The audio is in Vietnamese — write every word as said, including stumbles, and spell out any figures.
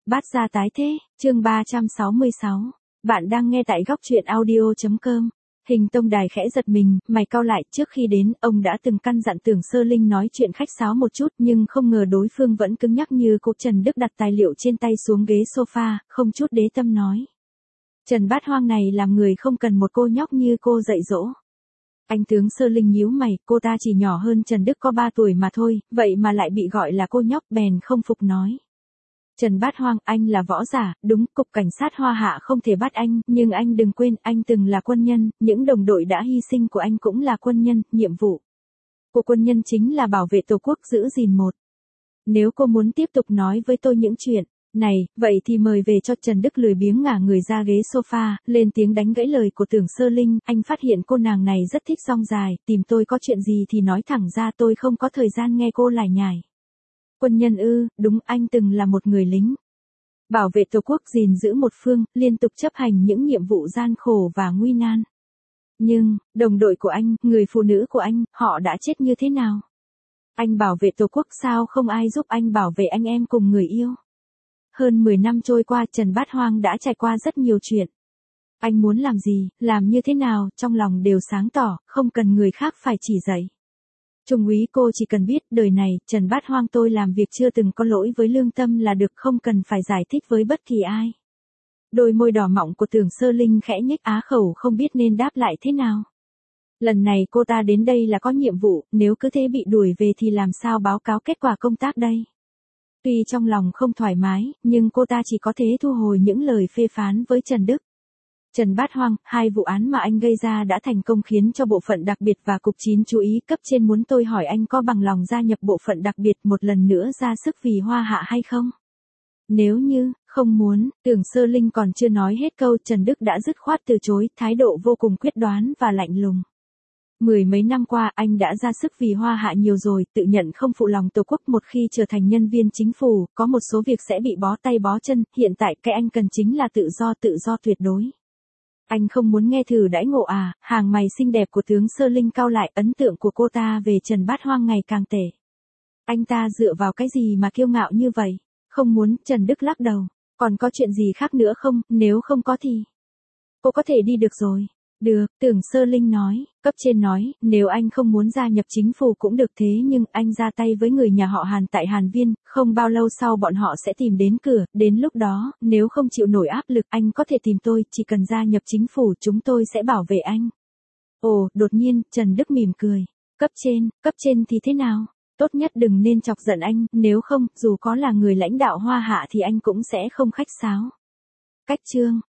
Bát gia tái thế, chương ba trăm sáu mươi sáu. Bạn đang nghe tại góc truyện audio chấm com. Hình Tông Đài khẽ giật mình, mày cau lại, trước khi đến, ông đã từng căn dặn Tưởng Sơ Linh nói chuyện khách sáo một chút, nhưng không ngờ đối phương vẫn cứng nhắc như cô. Trần Đức đặt tài liệu trên tay xuống ghế sofa, không chút đế tâm nói. Trần Bát Hoang này làm người không cần một cô nhóc như cô dạy dỗ. Anh Tướng Sơ Linh nhíu mày, cô ta chỉ nhỏ hơn Trần Đức có ba tuổi mà thôi, vậy mà lại bị gọi là cô nhóc, bèn không phục nói. Trần Bát Hoang, anh là võ giả, đúng, cục cảnh sát Hoa Hạ không thể bắt anh, nhưng anh đừng quên, anh từng là quân nhân, những đồng đội đã hy sinh của anh cũng là quân nhân, nhiệm vụ của quân nhân chính là bảo vệ Tổ quốc, giữ gìn một. Nếu cô muốn tiếp tục nói với tôi những chuyện này, vậy thì mời về cho. Trần Đức lười biếng ngả người ra ghế sofa, lên tiếng đánh gãy lời của Tưởng Sơ Linh, anh phát hiện cô nàng này rất thích rong dài, tìm tôi có chuyện gì thì nói thẳng ra, tôi không có thời gian nghe cô lải nhải. Quân nhân ư, đúng, anh từng là một người lính. Bảo vệ Tổ quốc, gìn giữ một phương, liên tục chấp hành những nhiệm vụ gian khổ và nguy nan. Nhưng, đồng đội của anh, người phụ nữ của anh, họ đã chết như thế nào? Anh bảo vệ Tổ quốc sao không ai giúp anh bảo vệ anh em cùng người yêu? Hơn mười năm trôi qua, Trần Bát Hoang đã trải qua rất nhiều chuyện. Anh muốn làm gì, làm như thế nào, trong lòng đều sáng tỏ, không cần người khác phải chỉ dạy. Trung úy, cô chỉ cần biết, đời này, Trần Bát Hoang tôi làm việc chưa từng có lỗi với lương tâm là được, không cần phải giải thích với bất kỳ ai. Đôi môi đỏ mọng của Tưởng Sơ Linh khẽ nhếch, á khẩu không biết nên đáp lại thế nào. Lần này cô ta đến đây là có nhiệm vụ, nếu cứ thế bị đuổi về thì làm sao báo cáo kết quả công tác đây? Tuy trong lòng không thoải mái, nhưng cô ta chỉ có thể thu hồi những lời phê phán với Trần Đức. Trần Bát Hoang, hai vụ án mà anh gây ra đã thành công khiến cho bộ phận đặc biệt và cục chín chú ý, cấp trên muốn tôi hỏi anh có bằng lòng gia nhập bộ phận đặc biệt một lần nữa ra sức vì Hoa Hạ hay không? Nếu như, không muốn, Tưởng Sơ Linh còn chưa nói hết câu, Trần Đức đã dứt khoát từ chối, thái độ vô cùng quyết đoán và lạnh lùng. Mười mấy năm qua, anh đã ra sức vì Hoa Hạ nhiều rồi, tự nhận không phụ lòng Tổ quốc. Một khi trở thành nhân viên chính phủ, có một số việc sẽ bị bó tay bó chân, hiện tại cái anh cần chính là tự do, tự do tuyệt đối. Anh không muốn nghe thử đãi ngộ à? Hàng mày xinh đẹp của Tướng Sơ Linh cau lại, ấn tượng của cô ta về Trần Bát Hoang ngày càng tệ. Anh ta dựa vào cái gì mà kiêu ngạo như vậy? Không muốn, Trần Đức lắc đầu. Còn có chuyện gì khác nữa không? Nếu không có thì cô có thể đi được rồi. Được, Tưởng Sơ Linh nói, cấp trên nói, nếu anh không muốn gia nhập chính phủ cũng được, thế nhưng anh ra tay với người nhà họ Hàn tại Hàn Viên, không bao lâu sau bọn họ sẽ tìm đến cửa, đến lúc đó, nếu không chịu nổi áp lực, anh có thể tìm tôi, chỉ cần gia nhập chính phủ chúng tôi sẽ bảo vệ anh. Ồ, đột nhiên, Trần Đức mỉm cười, cấp trên, cấp trên thì thế nào? Tốt nhất đừng nên chọc giận anh, nếu không, dù có là người lãnh đạo Hoa Hạ thì anh cũng sẽ không khách sáo. Cách chương